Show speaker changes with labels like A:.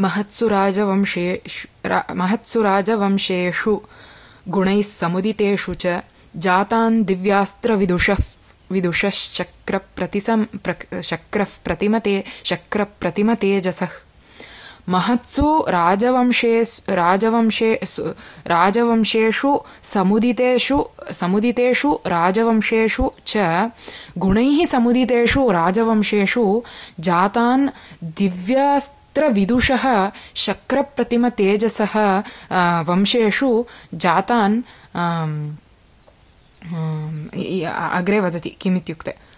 A: महत्सु राजवंशेषु गुणैः समुदितेषु च जातान् शक्रप्रतिमतेजसः महत्सु राजवंशेषु समुदितेषु राजवंशेषु च गुणैः समुदितेषु राजवंशेषु जातान् दिव्यास्त्रविदुषः शक्रप्रतिमतेजसः वंशेषु जातान् अग्रे वदति किमित्युक्ते